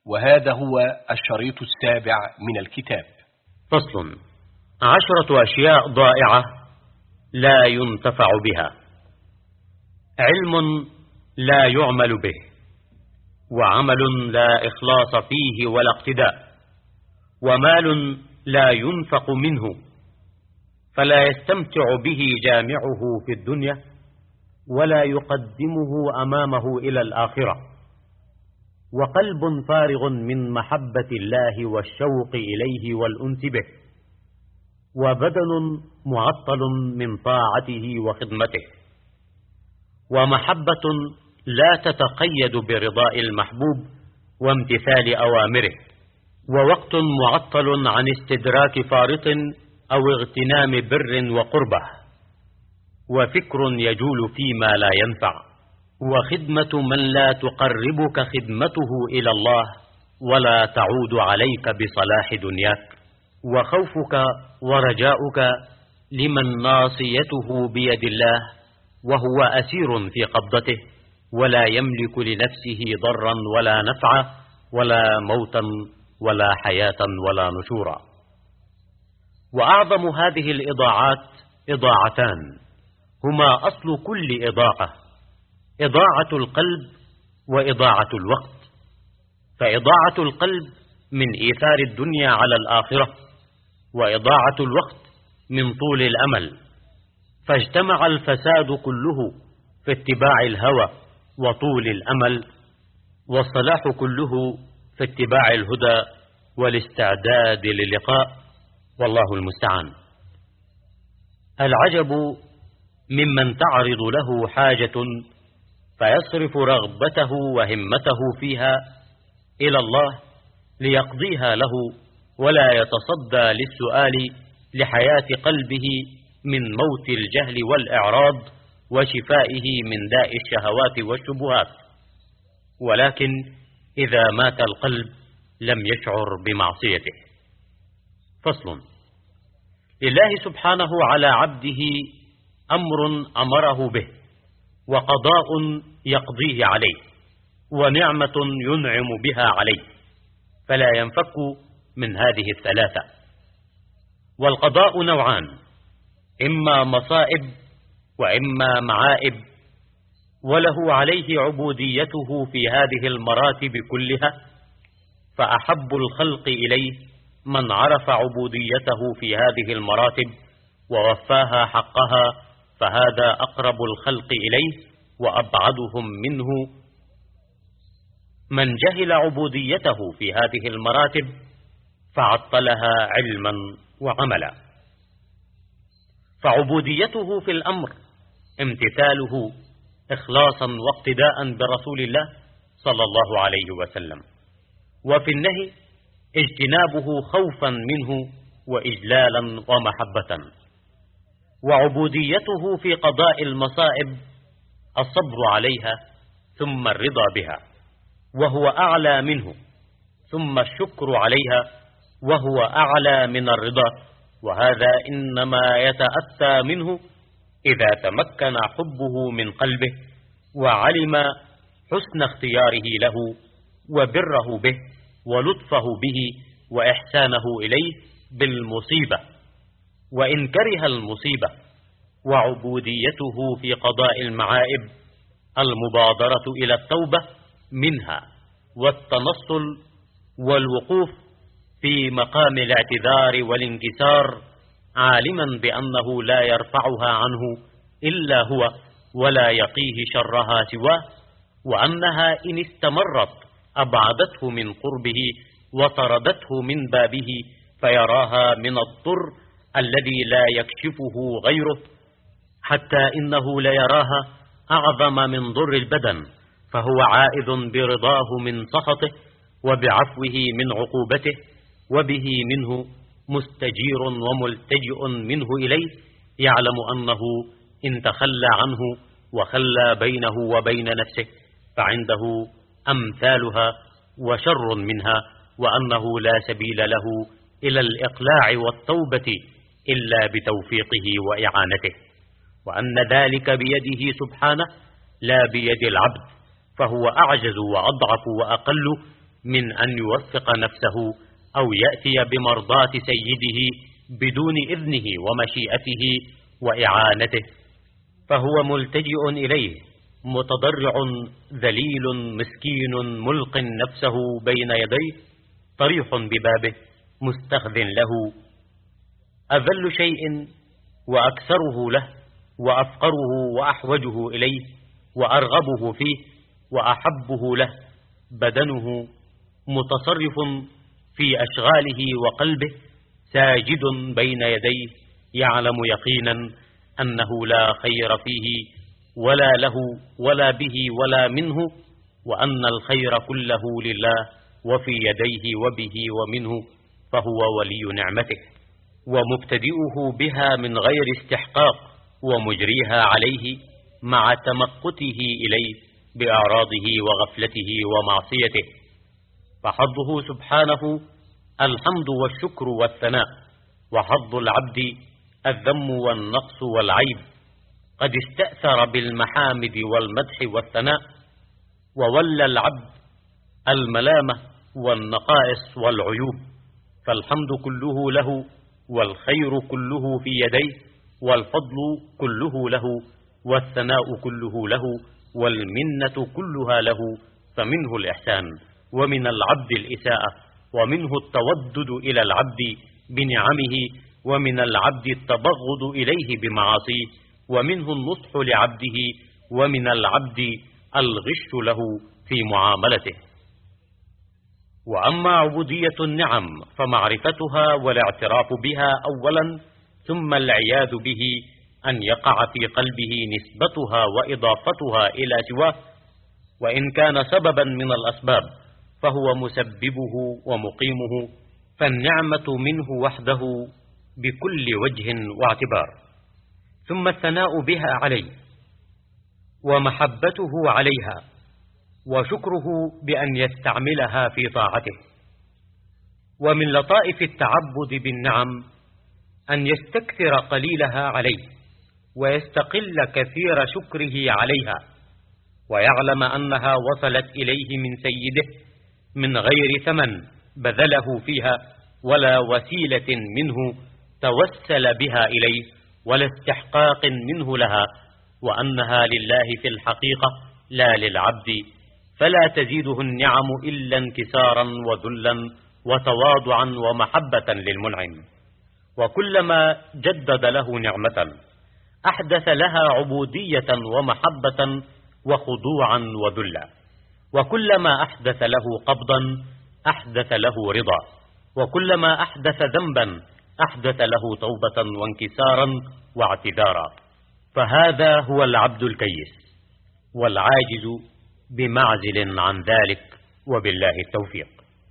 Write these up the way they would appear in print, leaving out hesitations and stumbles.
وهذا هو الشريط السابع من الكتاب. فصل: 10 أشياء ضائعة لا ينتفع بها. علم لا يعمل به، وعمل لا إخلاص فيه ولا اقتداء، ومال لا ينفق منه فلا يستمتع به جامعه في الدنيا ولا يقدمه أمامه إلى الآخرة، وقلب فارغ من محبة الله والشوق إليه والأنس به، وبدن معطل من طاعته وخدمته، ومحبة لا تتقيد برضاء المحبوب وامتثال أوامره، ووقت معطل عن استدراك فارط أو اغتنام بر وقربة، وفكر يجول فيما لا ينفع، وخدمة من لا تقربك خدمته إلى الله ولا تعود عليك بصلاح دنياك، وخوفك ورجاؤك لمن ناصيته بيد الله وهو أسير في قبضته ولا يملك لنفسه ضرا ولا نفعا ولا موتا ولا حياة ولا نشورا. وأعظم هذه الإضاعات إضاعتان هما أصل كل إضاعة: إضاعة القلب وإضاعة الوقت. فإضاعة القلب من إيثار الدنيا على الآخرة، وإضاعة الوقت من طول الأمل، فاجتمع الفساد كله في اتباع الهوى وطول الأمل، والصلاح كله في اتباع الهدى والاستعداد للقاء، والله المستعان. العجب ممن تعرض له حاجة فيصرف رغبته وهمته فيها إلى الله ليقضيها له، ولا يتصدى للسؤال لحياة قلبه من موت الجهل والإعراض وشفائه من داء الشهوات والشبهات، ولكن إذا مات القلب لم يشعر بمعصيته. فصل: لله سبحانه على عبده أمر أمره به، وقضاء يقضيه عليه، ونعمة ينعم بها عليه، فلا ينفك من هذه الثلاثة. والقضاء نوعان: إما مصائب وإما معائب، وله عليه عبوديته في هذه المراتب كلها، فأحب الخلق إليه من عرف عبوديته في هذه المراتب ووفاها حقها، فهذا أقرب الخلق إليه وأبعدهم منه. من جهل عبوديته في هذه المراتب فعطلها علما وعملا. فعبوديته في الأمر امتثاله إخلاصا واقتداء برسول الله صلى الله عليه وسلم، وفي النهي اجتنابه خوفا منه وإجلالا ومحبة. وعبوديته في قضاء المصائب الصبر عليها ثم الرضا بها، وهو أعلى منه، ثم الشكر عليها وهو أعلى من الرضا، وهذا إنما يتأتى منه إذا تمكن حبه من قلبه وعلم حسن اختياره له وبره به ولطفه به وإحسانه إليه بالمصيبة. وإن كره المصيبة وعبوديته في قضاء المعائب المبادرة إلى التوبة منها والتنصل والوقوف في مقام الاعتذار والانكسار، عالما بأنه لا يرفعها عنه إلا هو ولا يقيه شرها سواه، وأنها إن استمرت أبعدته من قربه وطردته من بابه، فيراها من الضر الذي لا يكشفه غيره، حتى إنه ليراها أعظم من ضر البدن، فهو عائذ برضاه من سخطه وبعفوه من عقوبته، وبه منه مستجير وملتجئ منه إليه، يعلم أنه إن تخلى عنه وخلى بينه وبين نفسه فعنده أمثالها وشر منها، وأنه لا سبيل له إلى الإقلاع والتوبة إلا بتوفيقه وإعانته، وأن ذلك بيده سبحانه لا بيد العبد، فهو أعجز وأضعف وأقل من أن يوفق نفسه أو يأتي بمرضاة سيده بدون إذنه ومشيئته وإعانته، فهو ملتجئ إليه متضرع ذليل مسكين ملق نفسه بين يديه طريح ببابه مستخذ له، أذل شيء وأكثره له وأفقره وأحوجه إليه وأرغبه فيه وأحبه له بدنه متصرف في أشغاله وقلبه ساجد بين يديه يعلم يقينا أنه لا خير فيه ولا له ولا به ولا منه، وأن الخير كله لله وفي يديه وبه ومنه، فهو ولي نعمته ومبتدئه بها من غير استحقاق ومجريها عليه مع تمقته إليه بأعراضه وغفلته ومعصيته. فحظه سبحانه الحمد والشكر والثناء، وحظ العبد الذم والنقص والعيب، قد استأثر بالمحامد والمدح والثناء، وولى العبد الملامة والنقائص والعيوب، فالحمد كله له والخير كله في يديه والفضل كله له والثناء كله له والمنة كلها له، فمنه الإحسان ومن العبد الإساءة، ومنه التودد إلى العبد بنعمه، ومن العبد التبغض إليه بمعاصيه، ومنه النصح لعبده، ومن العبد الغش له في معاملته. وأما عبودية النعم فمعرفتها والاعتراف بها أولا، ثم العياذ به أن يقع في قلبه نسبتها وإضافتها إلى سواه، وإن كان سببا من الأسباب فهو مسببه ومقيمه، فالنعمة منه وحده بكل وجه واعتبار. ثم الثناء بها عليه ومحبته عليها وشكره بأن يستعملها في طاعته. ومن لطائف التعبد بالنعم أن يستكثر قليلها عليه ويستقل كثير شكره عليها، ويعلم أنها وصلت إليه من سيده من غير ثمن بذله فيها ولا وسيلة منه توسل بها إليه ولا استحقاق منه لها، وأنها لله في الحقيقة لا للعبد، فلا تزيده النعم إلا انكسارا وذلا وتواضعا ومحبة للمنعم. وكلما جدد له نعمة أحدث لها عبودية ومحبة وخضوعا وذلا، وكلما أحدث له قبضا أحدث له رضا، وكلما أحدث ذنبا أحدث له توبة وانكسارا واعتذارا. فهذا هو العبد الكيس، والعاجز بمعزل عن ذلك، وبالله التوفيق.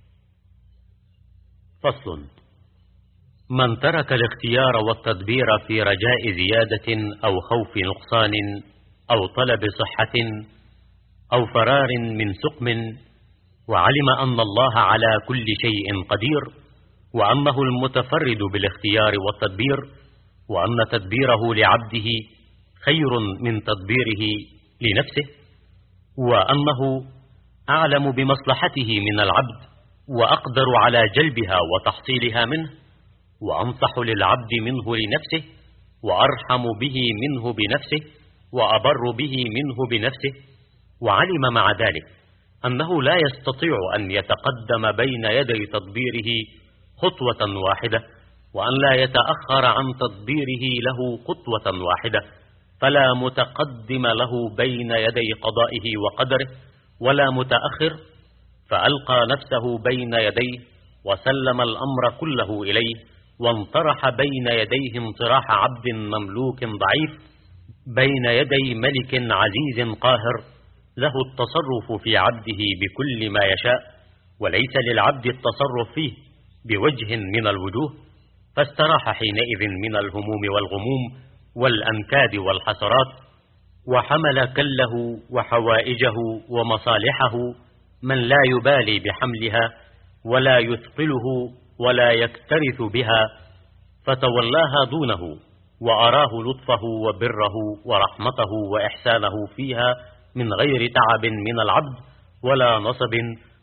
فصل: من ترك الاختيار والتدبير في رجاء زيادة أو خوف نقصان أو طلب صحة أو فرار من سقم، وعلم أن الله على كل شيء قدير، وأنه المتفرد بالاختيار والتدبير، وأن تدبيره لعبده خير من تدبيره لنفسه، وأنه أعلم بمصلحته من العبد وأقدر على جلبها وتحصيلها منه، وأنصح للعبد منه لنفسه، وأرحم به منه بنفسه، وأبر به منه بنفسه، وعلم مع ذلك أنه لا يستطيع أن يتقدم بين يدي تدبيره خطوة واحدة، وأن لا يتأخر عن تدبيره له خطوة واحدة، فلا متقدم له بين يدي قضائه وقدره ولا متأخر، فألقى نفسه بين يديه وسلم الأمر كله إليه، وانطرح بين يديه انطراح عبد مملوك ضعيف بين يدي ملك عزيز قاهر، له التصرف في عبده بكل ما يشاء، وليس للعبد التصرف فيه بوجه من الوجوه، فاستراح حينئذ من الهموم والغموم والأنكاد والحسرات، وحمل كله وحوائجه ومصالحه من لا يبالي بحملها ولا يثقله ولا يكترث بها، فتولاها دونه، وأراه لطفه وبره ورحمته وإحسانه فيها من غير تعب من العبد ولا نصب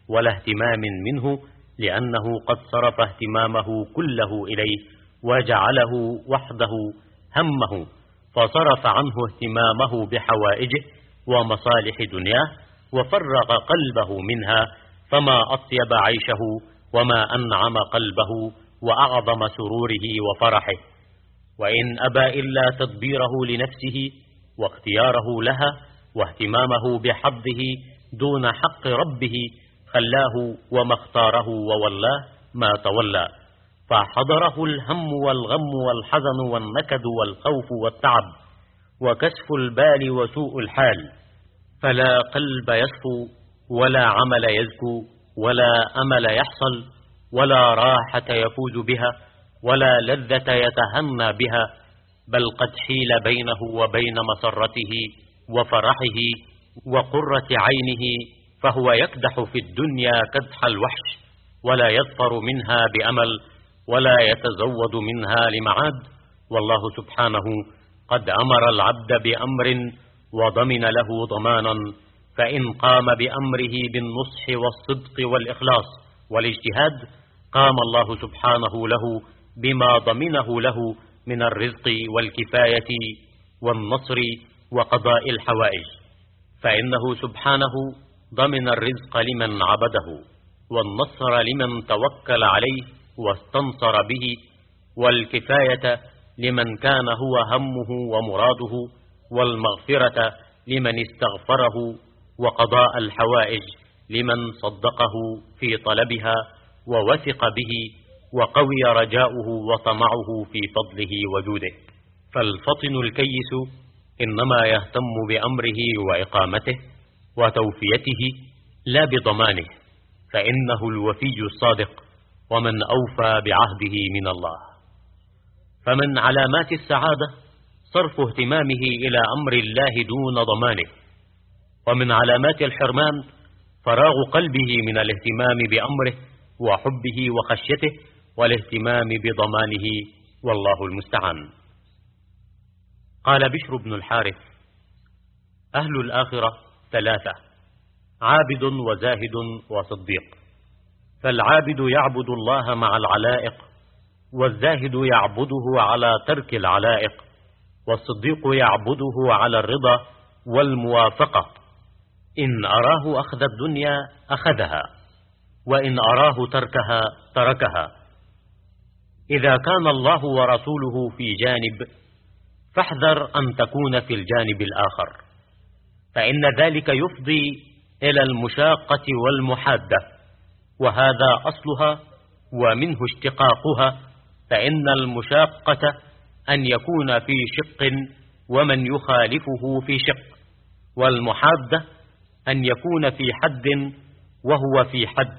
ولا اهتمام منه، لأنه قد صرف اهتمامه كله إليه وجعله وحده همه، فصرف عنه اهتمامه بحوائجه ومصالح دنياه وفرغ قلبه منها، فما أطيب عيشه وما أنعم قلبه وأعظم سروره وفرحه. وإن أبى إلا تدبيره لنفسه واختياره لها واهتمامه بحظه دون حق ربه، خلاه وما اختاره وولاه ما تولى، فحضره الهم والغم والحزن والنكد والخوف والتعب وكسف البال وسوء الحال، فلا قلب يصفو ولا عمل يزكو ولا أمل يحصل ولا راحة يفوز بها ولا لذة يتهنى بها، بل قد حيل بينه وبين مسرته وفرحه وقرة عينه، فهو يكدح في الدنيا كدح الوحش، ولا يظفر منها بأمل ولا يتزود منها لمعاد. والله سبحانه قد أمر العبد بأمر وضمن له ضمانا، فإن قام بأمره بالنصح والصدق والإخلاص والاجتهاد، قام الله سبحانه له بما ضمنه له من الرزق والكفاية والنصر وقضاء الحوائج، فإنه سبحانه ضمن الرزق لمن عبده والنصر لمن توكل عليه واستنصر به، والكفاية لمن كان هو همه ومراده، والمغفرة لمن استغفره، وقضاء الحوائج لمن صدقه في طلبها ووثق به وقوي رجاؤه وطمعه في فضله وجوده. فالفطن الكيس إنما يهتم بأمره وإقامته وتوفيته لا بضمانه، فإنه الوفي الصادق ومن أوفى بعهده من الله. فمن علامات السعادة صرف اهتمامه إلى أمر الله دون ضمانه، ومن علامات الحرمان فراغ قلبه من الاهتمام بأمره وحبه وخشيته والاهتمام بضمانه، والله المستعان. قال بشر بن الحارث: أهل الآخرة ثلاثة: عابد وزاهد وصديق. فالعابد يعبد الله مع العلائق، والزاهد يعبده على ترك العلائق، والصديق يعبده على الرضا والموافقة. إن أراه أخذ الدنيا أخذها، وإن أراه تركها تركها. إذا كان الله ورسوله في جانب فاحذر أن تكون في الجانب الآخر، فإن ذلك يفضي إلى المشاقة والمحادة، وهذا أصلها ومنه اشتقاقها. فإن المشاقة أن يكون في شق ومن يخالفه في شق، والمحادة أن يكون في حد وهو في حد.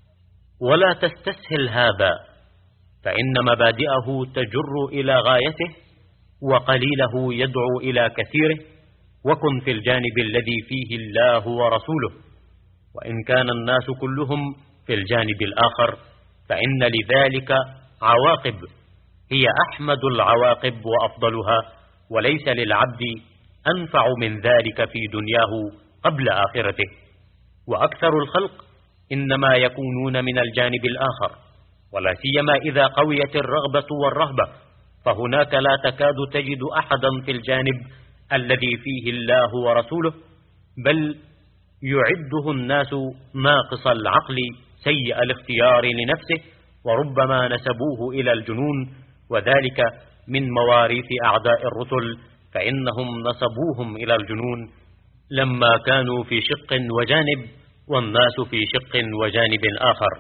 ولا تستسهل هذا، فإن مبادئه تجر إلى غايته وقليله يدعو إلى كثيره. وكن في الجانب الذي فيه الله ورسوله، وإن كان الناس كلهم في الجانب الآخر فإن لذلك عواقب هي أحمد العواقب وأفضلها، وليس للعبد أنفع من ذلك في دنياه قبل آخرته. وأكثر الخلق إنما يكونون من الجانب الآخر، ولا سيما إذا قويت الرغبة والرهبة، فهناك لا تكاد تجد أحدا في الجانب الذي فيه الله ورسوله، بل يعده الناس ناقص العقل سيء الاختيار لنفسه، وربما نسبوه إلى الجنون، وذلك من مواريث أعداء الرسل، فإنهم نسبوهم إلى الجنون لما كانوا في شق وجانب والناس في شق وجانب آخر.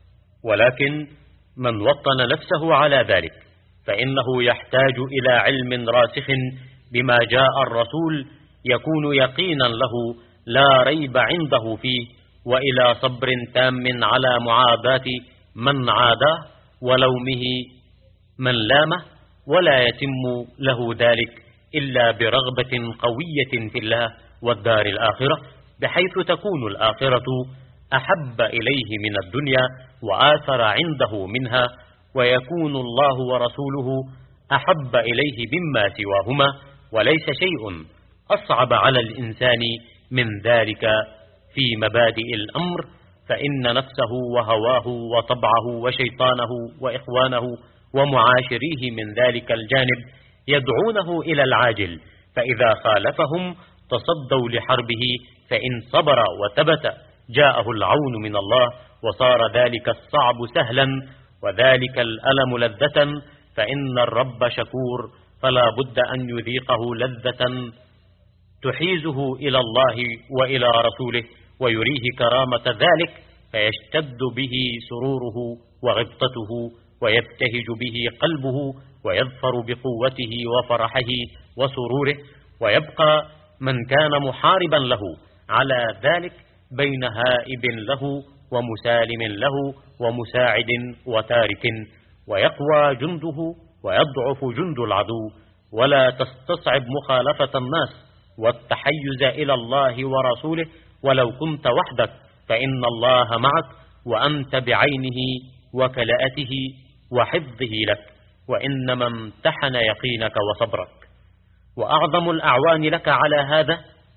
ولكن من وطن نفسه على ذلك فإنه يحتاج إلى علم راسخ بما جاء الرسول يكون يقينا له لا ريب عنده فيه، وإلى صبر تام على معاداة من عاداه ولومه من لامه، ولا يتم له ذلك إلا برغبة قوية في الله والدار الآخرة، بحيث تكون الآخرة أحب إليه من الدنيا وآثر عنده منها، ويكون الله ورسوله أحب إليه مما سواهما، وليس شيء أصعب على الإنسان من ذلك في مبادئ الأمر. فإن نفسه وهواه وطبعه وشيطانه وإخوانه ومعاشريه من ذلك الجانب يدعونه إلى العاجل، فإذا خالفهم تصدوا لحربه، فإن صبر وثبت جاءه العون من الله، وصار ذلك الصعب سهلا وذلك الألم لذة، فإن الرب شكور، فلا بد أن يذيقه لذة تحيزه إلى الله وإلى رسوله ويريه كرامة ذلك، فيشتد به سروره وغبطته ويبتهج به قلبه ويظفر بقوته وفرحه وسروره، ويبقى من كان محاربا له على ذلك بين هائب له ومسالم له ومساعد وتارك، ويقوى جنده ويضعف جند العدو، ولا تستصعب مخالفة الناس والتحيز إلى الله ورسوله، ولو كنت وحدك فإن الله معك، وأنت بعينه وكلاءته وحفظه لك، وإنما امتحن يقينك وصبرك. وأعظم الأعوان لك على هذا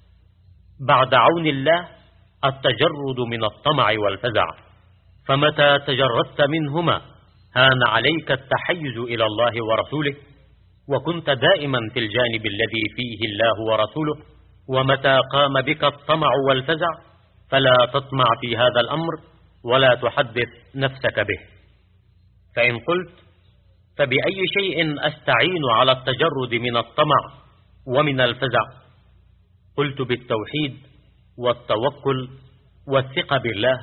بعد عون الله التجرد من الطمع والفزع، فمتى تجردت منهما هان عليك التحيز إلى الله ورسوله، وكنت دائما في الجانب الذي فيه الله ورسوله، ومتى قام بك الطمع والفزع فلا تطمع في هذا الأمر ولا تحدث نفسك به. فإن قلت فبأي شيء أستعين على التجرد من الطمع ومن الفزع؟ قلت بالتوحيد والتوكل والثقة بالله،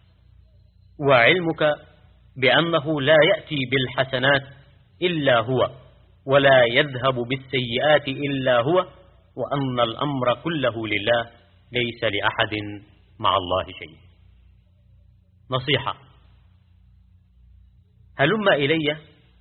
وعلمك بأنه لا يأتي بالحسنات إلا هو، ولا يذهب بالسيئات إلا هو، وأن الأمر كله لله، ليس لأحد مع الله شيء. نصيحة: هلم إلي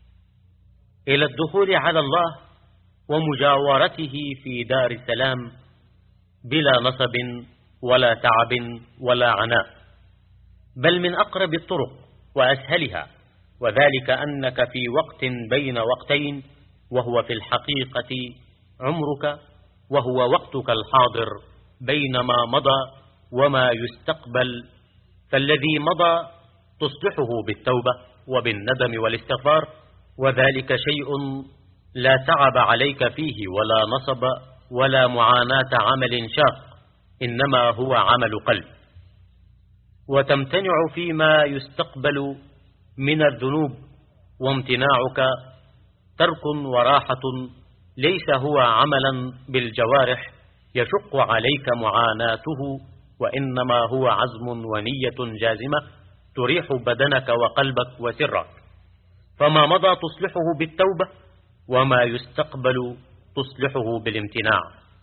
إلى الدخول على الله ومجاورته في دار السلام بلا نصب ولا تعب ولا عناء، بل من أقرب الطرق وأسهلها، وذلك أنك في وقت بين وقتين، وهو في الحقيقة عمرك، وهو وقتك الحاضر بين ما مضى وما يستقبل. فالذي مضى تصلحه بالتوبة وبالندم والاستغفار، وذلك شيء لا تعب عليك فيه ولا نصب ولا معاناة عمل شاق، إنما هو عمل قلب. وتمتنع فيما يستقبل من الذنوب، وامتناعك ترك وراحة، ليس هو عملا بالجوارح يشق عليك معاناته، وإنما هو عزم ونية جازمة تريح بدنك وقلبك وسرك. فما مضى تصلحه بالتوبة، وما يستقبل تصلحه بالامتناع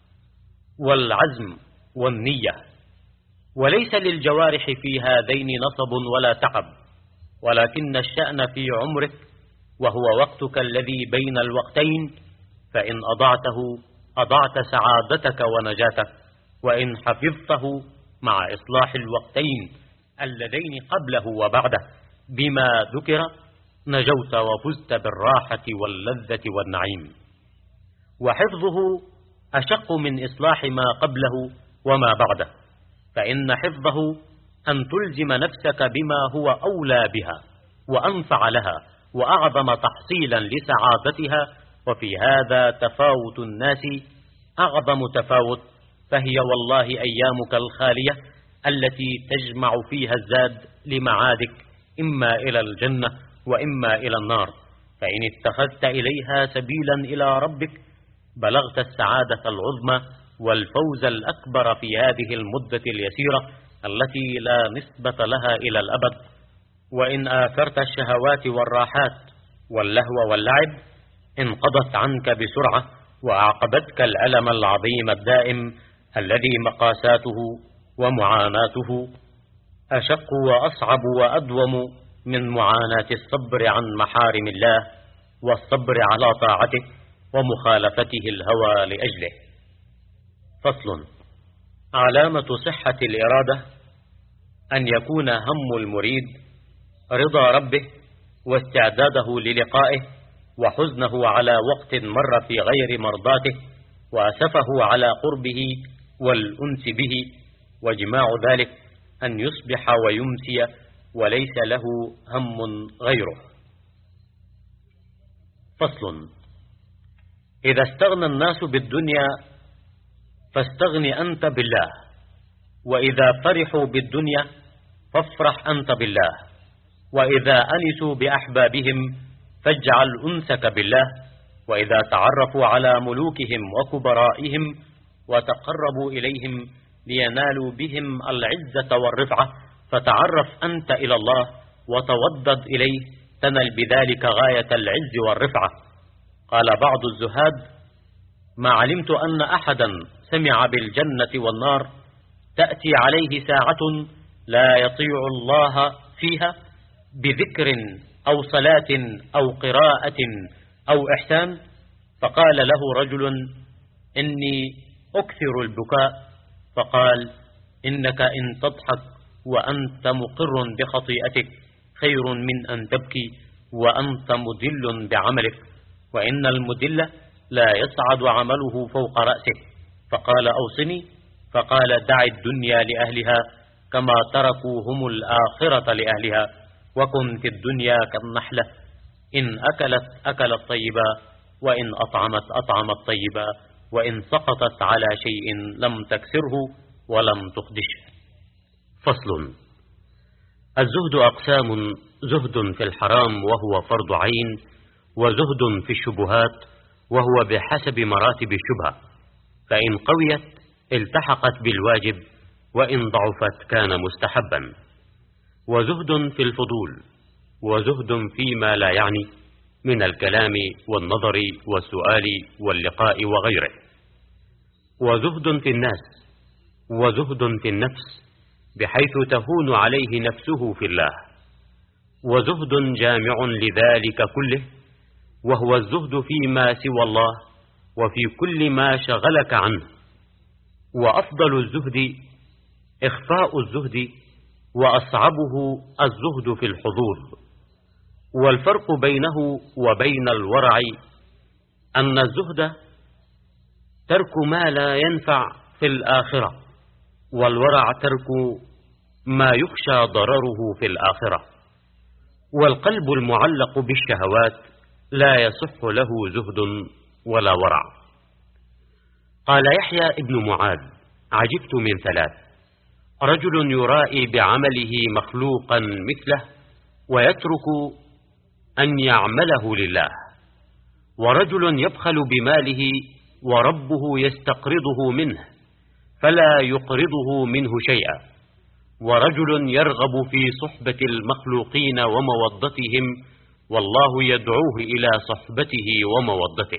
والعزم والنية. وليس للجوارح في هذين نصب ولا تعب، ولكن الشأن في عمرك، وهو وقتك الذي بين الوقتين، فإن أضعته أضعت سعادتك ونجاتك، وإن حفظته مع إصلاح الوقتين اللذين قبله وبعده بما ذكر نجوت وفزت بالراحة واللذة والنعيم. وحفظه أشق من إصلاح ما قبله وما بعده، فإن حفظه أن تلزم نفسك بما هو أولى بها وأنفع لها وأعظم تحصيلا لسعادتها، وفي هذا تفاوت الناس أعظم تفاوت، فهي والله أيامك الخالية التي تجمع فيها الزاد لمعادك، إما إلى الجنة وإما إلى النار، فإن اتخذت إليها سبيلا إلى ربك بلغت السعادة العظمى والفوز الأكبر في هذه المدة اليسيرة التي لا نسبة لها إلى الأبد. وإن آثرت الشهوات والراحات واللهو واللعب انقضت عنك بسرعة، وأعقبتك الألم العظيم الدائم الذي مقاساته ومعاناته أشق وأصعب وأدوم من معاناة الصبر عن محارم الله والصبر على طاعته ومخالفته الهوى لأجله. فصل: علامة صحة الإرادة أن يكون هم المريد رضا ربه واستعداده للقائه، وحزنه على وقت مر في غير مرضاته، وأسفه على قربه والأنس به، واجماع ذلك أن يصبح ويمسي وليس له هم غيره. فصل. إذا استغنى الناس بالدنيا فاستغن أنت بالله، وإذا فرحوا بالدنيا فافرح أنت بالله، وإذا أنسوا بأحبابهم فاجعل أنسك بالله، وإذا تعرفوا على ملوكهم وكبرائهم وتقربوا إليهم لينالوا بهم العزة والرفعة فتعرف أنت إلى الله وتودد إليه تنل بذلك غاية العز والرفعة. قال بعض الزهاد: ما علمت أن أحدا سمع بالجنة والنار تأتي عليه ساعة لا يطيع الله فيها بذكر أو صلاة أو قراءة أو إحسان، فقال له رجل: إني أكثر البكاء، فقال: إنك إن تضحك وأنت مقر بخطيئتك خير من أن تبكي وأنت مدل بعملك، وإن المدل لا يصعد عمله فوق رأسه. فقال: أوصني. فقال: دع الدنيا لأهلها كما تركوا هم الآخرة لأهلها، وكن في الدنيا كالنحلة، إن أكلت طيبا، وإن أطعمت طيبا، وإن سقطت على شيء لم تكسره ولم تخدشه. فصل. الزهد أقسام: زهد في الحرام وهو فرض عين، وزهد في الشبهات وهو بحسب مراتب الشبهة، فإن قويت التحقت بالواجب، وإن ضعفت كان مستحبا. وزهد في الفضول، وزهد فيما لا يعني من الكلام والنظر والسؤال واللقاء وغيره. وزهد في الناس، وزهد في النفس بحيث تهون عليه نفسه في الله. وزهد جامع لذلك كله، وهو الزهد فيما سوى الله وفي كل ما شغلك عنه. وأفضل الزهد إخفاء الزهد، وأصعبه الزهد في الحضور. والفرق بينه وبين الورع أن الزهد ترك ما لا ينفع في الآخرة، والورع ترك ما يخشى ضرره في الآخرة. والقلب المعلق بالشهوات لا يصح له زهد ولا ورع. قال يحيى ابن معاذ: عجبت من ثلاث: رجل يرائي بعمله مخلوقا مثله ويترك أن يعمله لله، ورجل يبخل بماله وربه يستقرضه منه فلا يقرضه منه شيئا، ورجل يرغب في صحبة المخلوقين ومودتهم والله يدعوه إلى صحبته ومودته.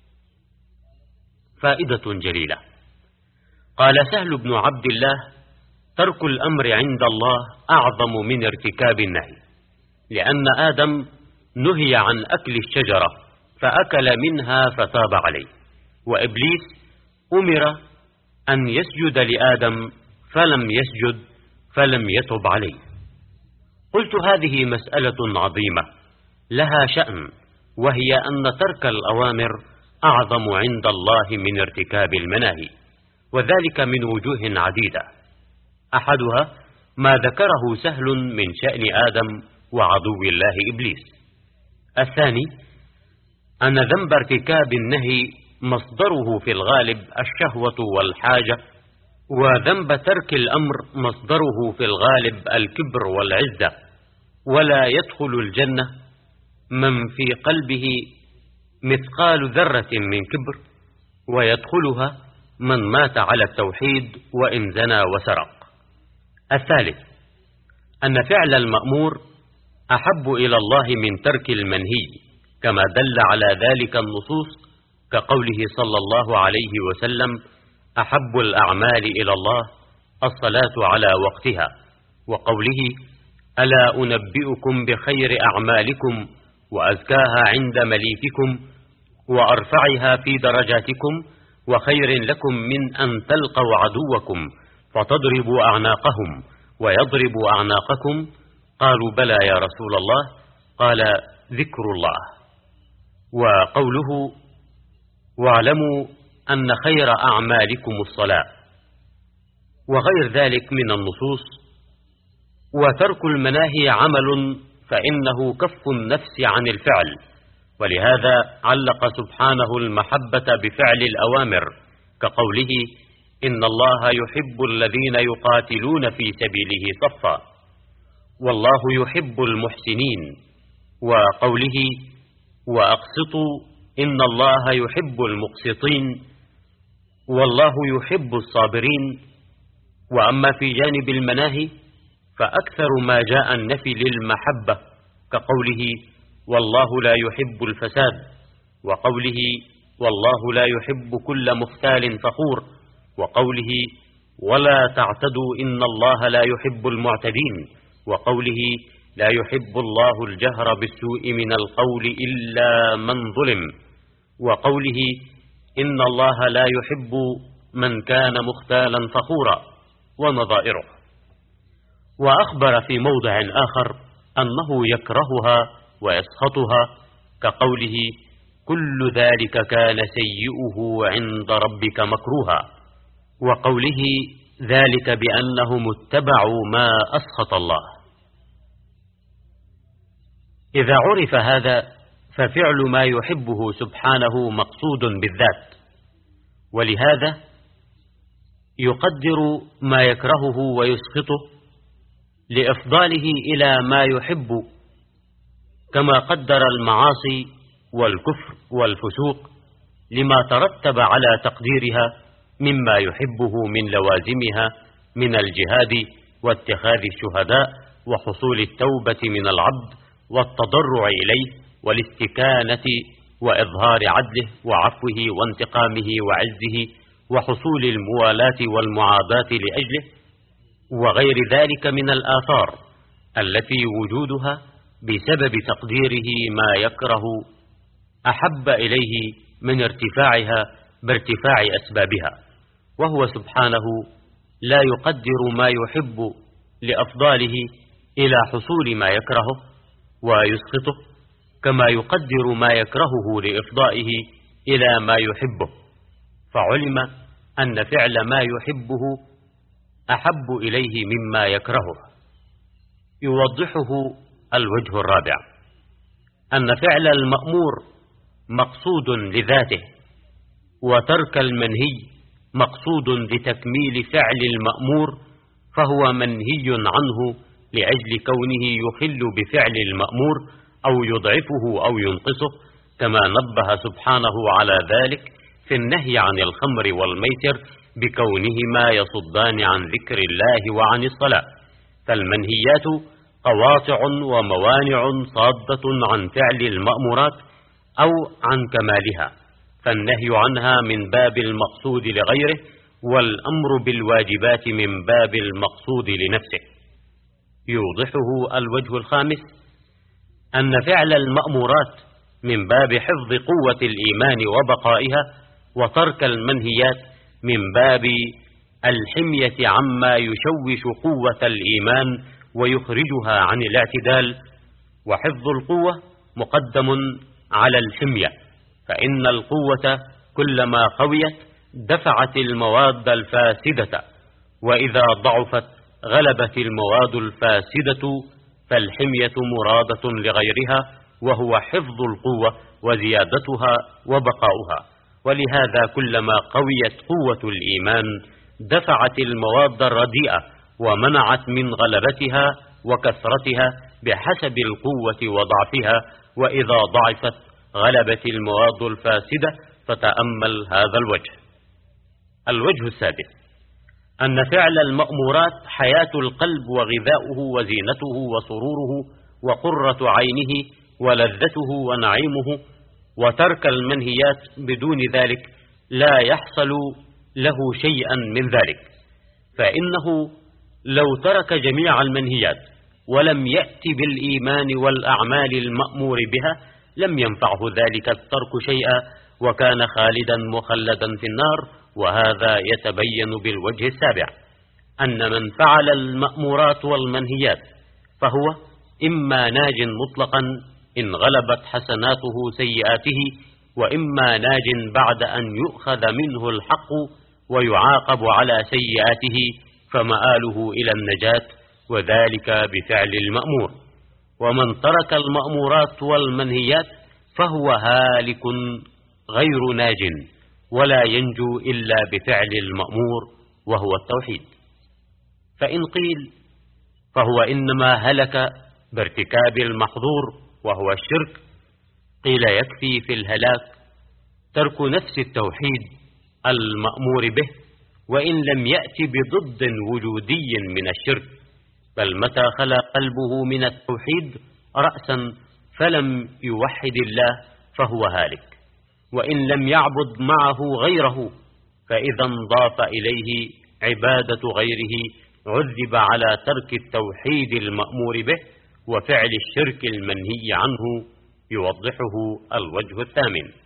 فائدة جليلة. قال سهل بن عبد الله: ترك الأمر عند الله أعظم من ارتكاب النهي، لأن آدم نهي عن أكل الشجرة فأكل منها فتاب عليه، وإبليس أمر أن يسجد لآدم فلم يسجد فلم يتب عليه. قلت: هذه مسألة عظيمة لها شأن، وهي أن ترك الأوامر أعظم عند الله من ارتكاب المناهي، وذلك من وجوه عديدة. أحدها ما ذكره سهل من شأن آدم وعدو الله إبليس. الثاني أن ذنب ارتكاب النهي مصدره في الغالب الشهوة والحاجة، وذنب ترك الأمر مصدره في الغالب الكبر والعزة، ولا يدخل الجنة من في قلبه مثقال ذرة من كبر، ويدخلها من مات على التوحيد وإن زنى وسرق. الثالث أن فعل المأمور أحب إلى الله من ترك المنهي، كما دل على ذلك النصوص كقوله صلى الله عليه وسلم: أحب الأعمال إلى الله الصلاة على وقتها، وقوله: ألا أنبئكم بخير أعمالكم وأزكاها عند مليككم وأرفعها في درجاتكم وخير لكم من أن تلقوا عدوكم فتضربوا أعناقهم ويضربوا أعناقكم. قالوا: بلى يا رسول الله. قال: ذكر الله. وقوله: واعلموا أن خير أعمالكم الصلاة، وغير ذلك من النصوص وترك المناهي عمل، فإنه كف النفس عن الفعل، ولهذا علق سبحانه المحبة بفعل الأوامر، كقوله: إن الله يحب الذين يقاتلون في سبيله صفا، والله يحب المحسنين، وقوله: وأقسطوا إن الله يحب المقسطين، والله يحب الصابرين. وأما في جانب المناهي فأكثر ما جاء النفي للمحبة، كقوله: والله لا يحب الفساد، وقوله: والله لا يحب كل مختال فخور، وقوله: ولا تعتدوا إن الله لا يحب المعتدين، وقوله: لا يحب الله الجهر بالسوء من القول إلا من ظلم، وقوله: إن الله لا يحب من كان مختالا فخورا، ونظائره. وأخبر في موضع آخر أنه يكرهها ويسخطها، كقوله: كل ذلك كان سيئه عند ربك مكروها، وقوله: ذلك بأنهم اتبعوا ما أسخط الله. إذا عرف هذا ففعل ما يحبه سبحانه مقصود بالذات، ولهذا يقدر ما يكرهه ويسخطه لإفضاله إلى ما يحب، كما قدر المعاصي والكفر والفسوق لما ترتب على تقديرها مما يحبه من لوازمها من الجهاد واتخاذ الشهداء وحصول التوبة من العبد والتضرع إليه والاستكانة وإظهار عدله وعفوه وانتقامه وعزه وحصول الموالاة والمعاداة لأجله، وغير ذلك من الآثار التي وجودها بسبب تقديره ما يكره أحب إليه من ارتفاعها بارتفاع أسبابها، وهو سبحانه لا يقدر ما يحب لأفضاله إلى حصول ما يكرهه ويسخطه، كما يقدر ما يكرهه لإفضائه إلى ما يحبه، فعلم أن فعل ما يحبه أحب إليه مما يكرهه. يوضحه الوجه الرابع، أن فعل المأمور مقصود لذاته، وترك المنهي مقصود لتكميل فعل المأمور، فهو منهي عنه لأجل كونه يخل بفعل المأمور أو يضعفه أو ينقصه، كما نبه سبحانه على ذلك في النهي عن الخمر والميسر بكونهما يصدان عن ذكر الله وعن الصلاة. فالمنهيات قواطع وموانع صادة عن فعل المأمورات أو عن كمالها، فالنهي عنها من باب المقصود لغيره، والأمر بالواجبات من باب المقصود لنفسه. يوضحه الوجه الخامس، أن فعل المأمورات من باب حفظ قوة الإيمان وبقائها، وترك المنهيات من باب الحمية عما يشوش قوة الإيمان ويخرجها عن الاعتدال. وحفظ القوة مقدم على الحمية، فإن القوة كلما قويت دفعت المواد الفاسدة، وإذا ضعفت غلبت المواد الفاسدة، فالحمية مرادة لغيرها، وهو حفظ القوة وزيادتها وبقاؤها. ولهذا كلما قويت قوة الإيمان دفعت المواد الرديئة ومنعت من غلبتها وكثرتها بحسب القوة وضعفها، وإذا ضعفت غلبت المواد الفاسدة. فتأمل هذا الوجه. الوجه السادس، أن فعل المأمورات حياة القلب وغذاؤه وزينته وسروره وقرة عينه ولذته ونعيمه، وترك المنهيات بدون ذلك لا يحصل له شيئا من ذلك، فإنه لو ترك جميع المنهيات ولم يأتي بالإيمان والأعمال المأمور بها لم ينفعه ذلك الترك شيئا، وكان خالدا مخلدا في النار. وهذا يتبين بالوجه السابع، أن من فعل المأمورات والمنهيات فهو إما ناج مطلقا إن غلبت حسناته سيئاته، وإما ناج بعد أن يؤخذ منه الحق ويعاقب على سيئاته، فمآله إلى النجاة وذلك بفعل المأمور. ومن ترك المأمورات والمنهيات فهو هالك غير ناج، ولا ينجو إلا بفعل المأمور وهو التوحيد. فإن قيل فهو إنما هلك بارتكاب المحظور وهو الشرك، قيل يكفي في الهلاك ترك نفس التوحيد المأمور به، وإن لم يأتي بضد وجودي من الشرك، بل متى خلا قلبه من التوحيد رأسا فلم يوحد الله فهو هالك. وإن لم يعبد معه غيره، فإذا انضاف إليه عبادة غيره عذب على ترك التوحيد المأمور به وفعل الشرك المنهي عنه، يوضحه الوجه الثامن.